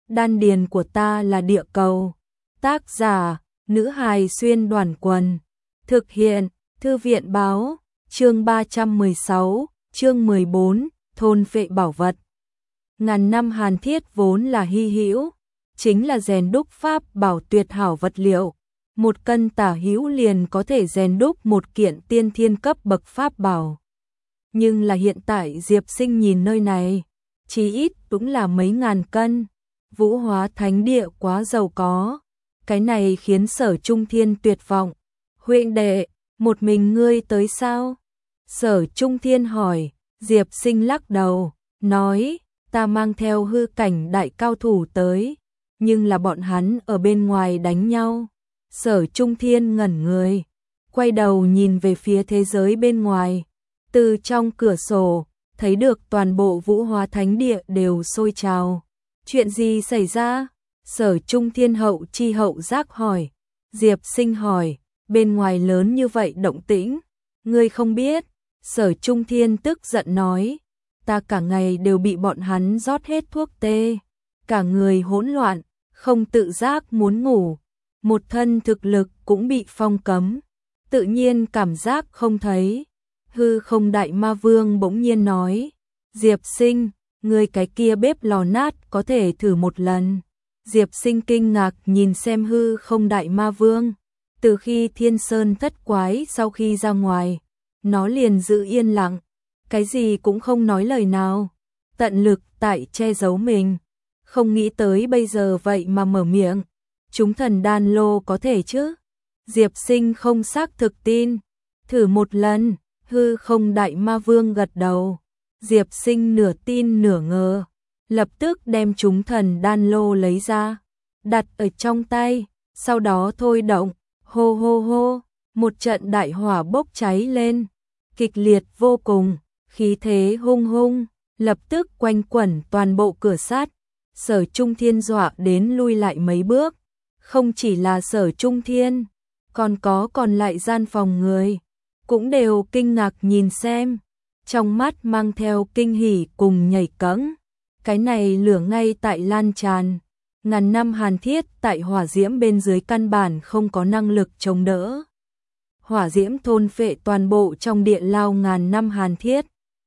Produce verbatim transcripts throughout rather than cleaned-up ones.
đan điền của ta là địa cầu. Tác giả, nữ hài xuyên đoàn quần. Thực hiện, thư viện báo, chương ba trăm mười sáu, chương mười bốn, thôn phệ bảo vật. Ngàn năm hàn thiết vốn là hy hữu, chính là rèn đúc pháp bảo tuyệt hảo vật liệu. Một cân tả hữu liền có thể rèn đúc một kiện tiên thiên cấp bậc pháp bảo. Nhưng là hiện tại Diệp Sinh nhìn nơi này, chí ít cũng là mấy ngàn cân. Vũ Hóa Thánh Địa quá giàu có, cái này khiến Sở Trung Thiên tuyệt vọng. Huynh đệ, một mình ngươi tới sao? Sở Trung Thiên hỏi. Diệp Sinh lắc đầu, nói, ta mang theo hư cảnh đại cao thủ tới, nhưng là bọn hắn ở bên ngoài đánh nhau. Sở Trung Thiên ngẩn người, quay đầu nhìn về phía thế giới bên ngoài. Từ trong cửa sổ, thấy được toàn bộ Vũ Hóa Thánh Địa đều sôi trào. Chuyện gì xảy ra? Sở Trung Thiên hậu chi hậu giác hỏi. Diệp Sinh hỏi, bên ngoài lớn như vậy động tĩnh, ngươi không biết? Sở Trung Thiên tức giận nói, ta cả ngày đều bị bọn hắn rót hết thuốc tê, cả người hỗn loạn, không tự giác muốn ngủ, một thân thực lực cũng bị phong cấm, tự nhiên cảm giác không thấy. Hư Không Đại Ma Vương bỗng nhiên nói, Diệp Sinh, ngươi cái kia bếp lò nát có thể thử một lần. Diệp Sinh kinh ngạc nhìn xem Hư Không Đại Ma Vương, từ khi Thiên Sơn thất quái sau khi ra ngoài, nó liền giữ yên lặng, cái gì cũng không nói lời nào, tận lực tại che giấu mình, không nghĩ tới bây giờ vậy mà mở miệng. Chúng thần đan lô có thể chứ? Diệp Sinh không xác thực tin, thử một lần. Hư Không Đại Ma Vương gật đầu. Diệp Sinh nửa tin nửa ngờ, lập tức đem chúng thần đan lô lấy ra, đặt ở trong tay, sau đó thôi động, hô hô hô, một trận đại hỏa bốc cháy lên, kịch liệt vô cùng, khí thế hung hung, lập tức quanh quẩn toàn bộ cửa sắt. Sở Trung Thiên dọa đến lui lại mấy bước, không chỉ là Sở Trung Thiên, còn có còn lại gian phòng người, cũng đều kinh ngạc nhìn xem, trong mắt mang theo kinh hỉ cùng nhảy cẫng. Cái này lửa ngay tại lan tràn, ngàn năm hàn thiết tại hỏa diễm bên dưới căn bản không có năng lực chống đỡ. Hỏa diễm thôn phệ toàn bộ trong địa lao ngàn năm hàn thiết.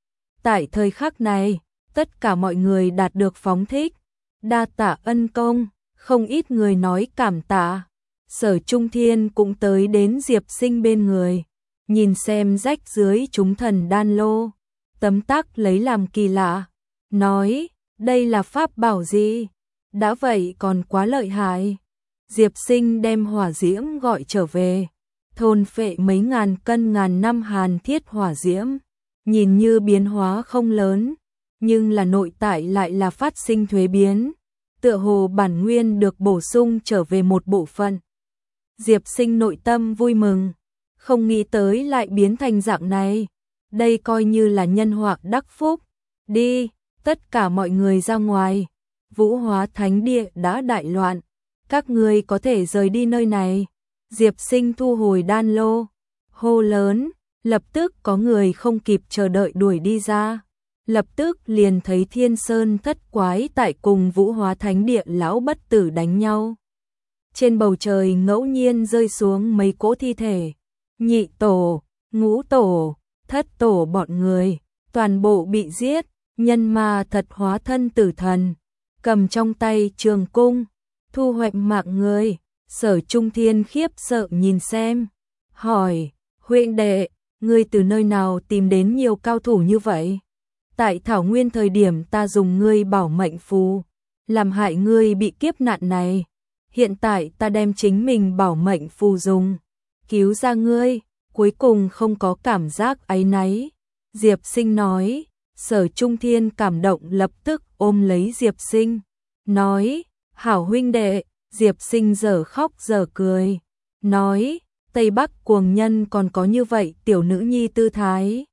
Tại thời khắc này, tất cả mọi người đạt được phóng thích, đa tạ ân công, không ít người nói cảm tạ. Sở Trung Thiên cũng tới đến Diệp Sinh bên người, nhìn xem rách dưới chúng thần đan lô, tấm tắc lấy làm kỳ lạ, nói, đây là pháp bảo gì? Đã vậy còn quá lợi hại. Diệp Sinh đem hỏa diễm gọi trở về, thôn phệ mấy ngàn cân ngàn năm hàn thiết hỏa diễm, nhìn như biến hóa không lớn, nhưng là nội tại lại là phát sinh thuế biến, tựa hồ bản nguyên được bổ sung trở về một bộ phận. Diệp Sinh nội tâm vui mừng, không nghĩ tới lại biến thành dạng này, đây coi như là nhân họa đắc phúc. Đi, tất cả mọi người ra ngoài, Vũ Hóa Thánh Địa đã đại loạn, các ngươi có thể rời đi nơi này. Diệp Sinh thu hồi đan lô, hô lớn, lập tức có người không kịp chờ đợi đuổi đi ra, lập tức liền thấy Thiên Sơn thất quái tại cùng Vũ Hóa Thánh Địa lão bất tử đánh nhau. Trên bầu trời ngẫu nhiên rơi xuống mấy cỗ thi thể, nhị tổ, ngũ tổ, thất tổ bọn người, toàn bộ bị giết, nhân ma thật hóa thân tử thần, cầm trong tay trường cung, thu hoạch mạng người. Sở Trung Thiên khiếp sợ nhìn xem, hỏi, huynh đệ, ngươi từ nơi nào tìm đến nhiều cao thủ như vậy? Tại Thảo Nguyên thời điểm ta dùng ngươi bảo mệnh phù, làm hại ngươi bị kiếp nạn này, hiện tại ta đem chính mình bảo mệnh phù dùng, cứu ra ngươi, cuối cùng không có cảm giác áy náy. Diệp Sinh nói. Sở Trung Thiên cảm động lập tức ôm lấy Diệp Sinh, nói, hảo huynh đệ. Diệp Sinh giờ khóc giờ cười, nói, Tây Bắc cuồng nhân còn có như vậy tiểu nữ nhi tư thái.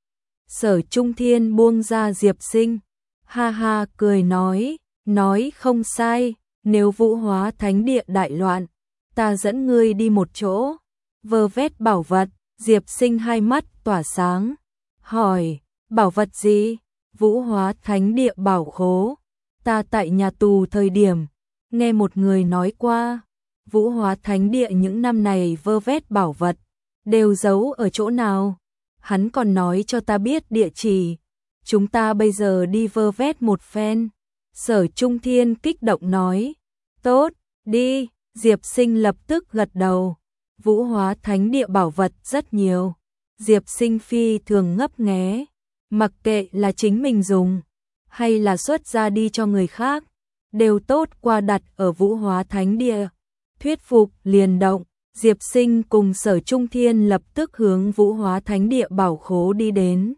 Sở Trung Thiên buông ra Diệp Sinh, ha ha cười nói, nói không sai, nếu Vũ Hóa Thánh Địa đại loạn, ta dẫn ngươi đi một chỗ, vơ vét bảo vật. Diệp Sinh hai mắt tỏa sáng, hỏi, bảo vật gì? Vũ Hóa Thánh Địa bảo khố. Ta tại nhà tù thời điểm, nghe một người nói qua, Vũ Hóa Thánh Địa những năm này vơ vét bảo vật, đều giấu ở chỗ nào. Hắn còn nói cho ta biết địa chỉ, chúng ta bây giờ đi vơ vét một phen. Sở Trung Thiên kích động nói, tốt, đi, Diệp Sinh lập tức gật đầu. Vũ Hóa Thánh Địa bảo vật rất nhiều, Diệp Sinh phi thường ngấp nghé, mặc kệ là chính mình dùng, hay là xuất ra đi cho người khác, đều tốt qua đặt ở Vũ Hóa Thánh Địa. Thuyết phục liền động, Diệp Sinh cùng Sở Trung Thiên lập tức hướng Vũ Hóa Thánh Địa bảo khố đi đến.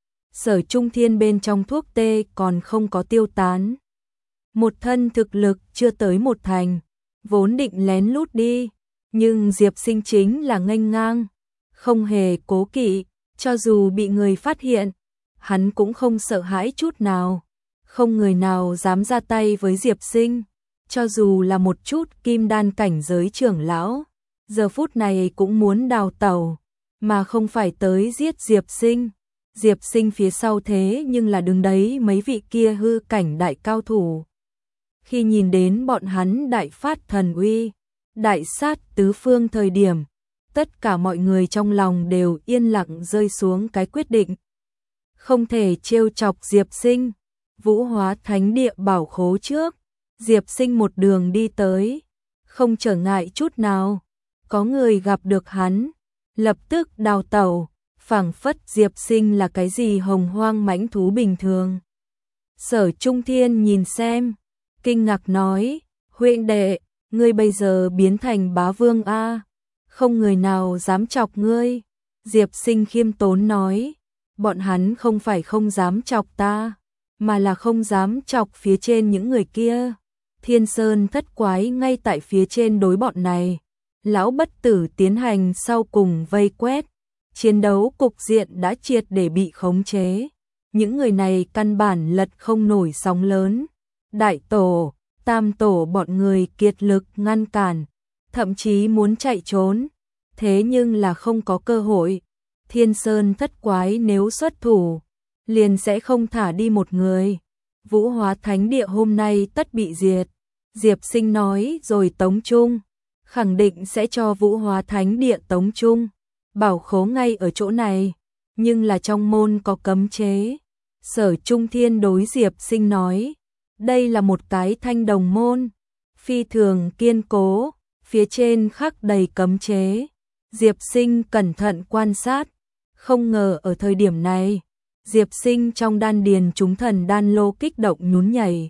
Sở Trung Thiên bên trong thuốc tê còn không có tiêu tán. Một thân thực lực chưa tới một thành, vốn định lén lút đi, nhưng Diệp Sinh chính là nghênh ngang, không hề cố kỵ, cho dù bị người phát hiện, hắn cũng không sợ hãi chút nào. Không người nào dám ra tay với Diệp Sinh, cho dù là một chút kim đan cảnh giới trưởng lão, giờ phút này cũng muốn đào tẩu, mà không phải tới giết Diệp Sinh. Diệp Sinh phía sau thế nhưng là đứng đấy mấy vị kia hư cảnh đại cao thủ. Khi nhìn đến bọn hắn đại phát thần uy, đại sát tứ phương thời điểm, tất cả mọi người trong lòng đều yên lặng rơi xuống cái quyết định. Không thể trêu chọc Diệp Sinh. Vũ Hóa Thánh Địa bảo khố trước, Diệp Sinh một đường đi tới, không trở ngại chút nào. Có người gặp được hắn, lập tức đào tẩu, phảng phất Diệp Sinh là cái gì hồng hoang mãnh thú bình thường. Sở Trung Thiên nhìn xem, kinh ngạc nói, huynh đệ, ngươi bây giờ biến thành bá vương a, không người nào dám chọc ngươi. Diệp Sinh khiêm tốn nói, bọn hắn không phải không dám chọc ta, mà là không dám chọc phía trên những người kia. Thiên Sơn thất quái ngay tại phía trên đối bọn này. Lão bất tử tiến hành sau cùng vây quét, chiến đấu cục diện đã triệt để bị khống chế. Những người này căn bản lật không nổi sóng lớn. Đại tổ, tam tổ bọn người kiệt lực ngăn cản, thậm chí muốn chạy trốn, thế nhưng là không có cơ hội. Thiên Sơn thất quái nếu xuất thủ, liền sẽ không thả đi một người. Vũ Hóa Thánh Địa hôm nay tất bị diệt. Diệp Sinh nói rồi tống chung, khẳng định sẽ cho Vũ Hóa Thánh Địa tống chung. Bảo khố ngay ở chỗ này, nhưng là trong môn có cấm chế. Sở Trung Thiên đối Diệp Sinh nói, đây là một cái thanh đồng môn, phi thường kiên cố, phía trên khắc đầy cấm chế. Diệp Sinh cẩn thận quan sát, không ngờ ở thời điểm này, Diệp Sinh trong đan điền chúng thần đan lô kích động nhún nhảy.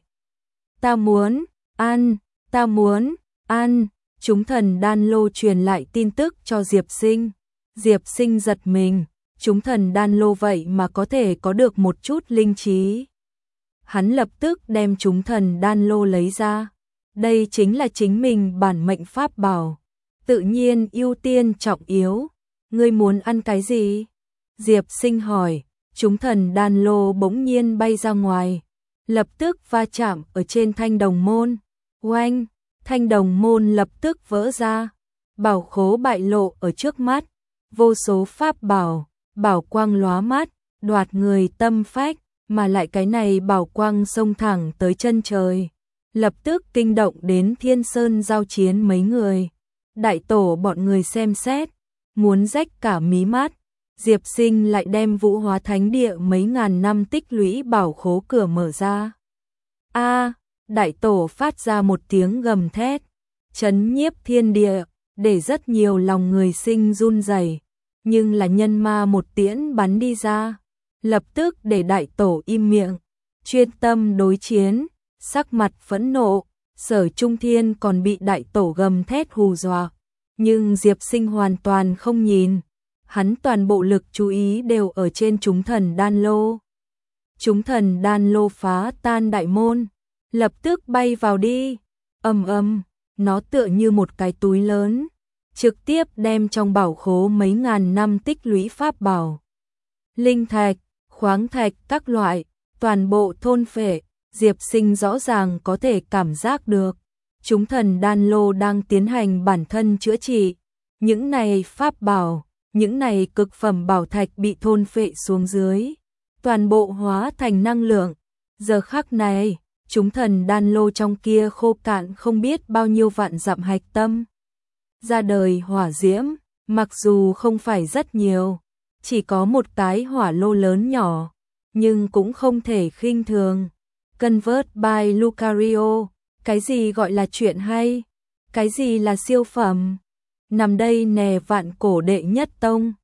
Ta muốn ăn, ta muốn ăn, chúng thần đan lô truyền lại tin tức cho Diệp Sinh. Diệp Sinh giật mình, chúng thần đan lô vậy mà có thể có được một chút linh trí. Hắn lập tức đem chúng thần đan lô lấy ra. Đây chính là chính mình bản mệnh pháp bảo, tự nhiên ưu tiên trọng yếu. Ngươi muốn ăn cái gì? Diệp Sinh hỏi. Chúng thần đan lô bỗng nhiên bay ra ngoài, lập tức va chạm ở trên thanh đồng môn. Oanh, thanh đồng môn lập tức vỡ ra, bảo khố bại lộ ở trước mắt. Vô số pháp bảo, bảo quang lóa mắt, đoạt người tâm phách, mà lại cái này bảo quang xông thẳng tới chân trời, lập tức kinh động đến Thiên Sơn giao chiến mấy người. Đại tổ bọn người xem xét, muốn rách cả mí mắt. Diệp Sinh lại đem Vũ Hóa Thánh Địa mấy ngàn năm tích lũy bảo khố cửa mở ra. A, đại tổ phát ra một tiếng gầm thét, chấn nhiếp thiên địa, để rất nhiều lòng người sinh run rẩy. Nhưng là nhân ma một tiễn bắn đi ra, lập tức để đại tổ im miệng, chuyên tâm đối chiến, sắc mặt phẫn nộ. Sở Trung Thiên còn bị đại tổ gầm thét hù dọa, nhưng Diệp Sinh hoàn toàn không nhìn. Hắn toàn bộ lực chú ý đều ở trên chúng thần đan lô. Chúng thần đan lô phá tan đại môn, lập tức bay vào đi. Ầm ầm, nó tựa như một cái túi lớn, trực tiếp đem trong bảo khố mấy ngàn năm tích lũy pháp bảo, linh thạch, khoáng thạch các loại, toàn bộ thôn phệ. Diệp Sinh rõ ràng có thể cảm giác được, chúng thần đan lô đang tiến hành bản thân chữa trị. Những này pháp bảo, những này cực phẩm bảo thạch bị thôn phệ xuống dưới, toàn bộ hóa thành năng lượng. Giờ khắc này, chúng thần đan lô trong kia khô cạn không biết bao nhiêu vạn dặm hạch tâm. Ra đời hỏa diễm, mặc dù không phải rất nhiều, chỉ có một cái hỏa lô lớn nhỏ, nhưng cũng không thể khinh thường. Convert by Lucario, cái gì gọi là chuyện hay? Cái gì là siêu phẩm? Nằm đây nè vạn cổ đệ nhất tông.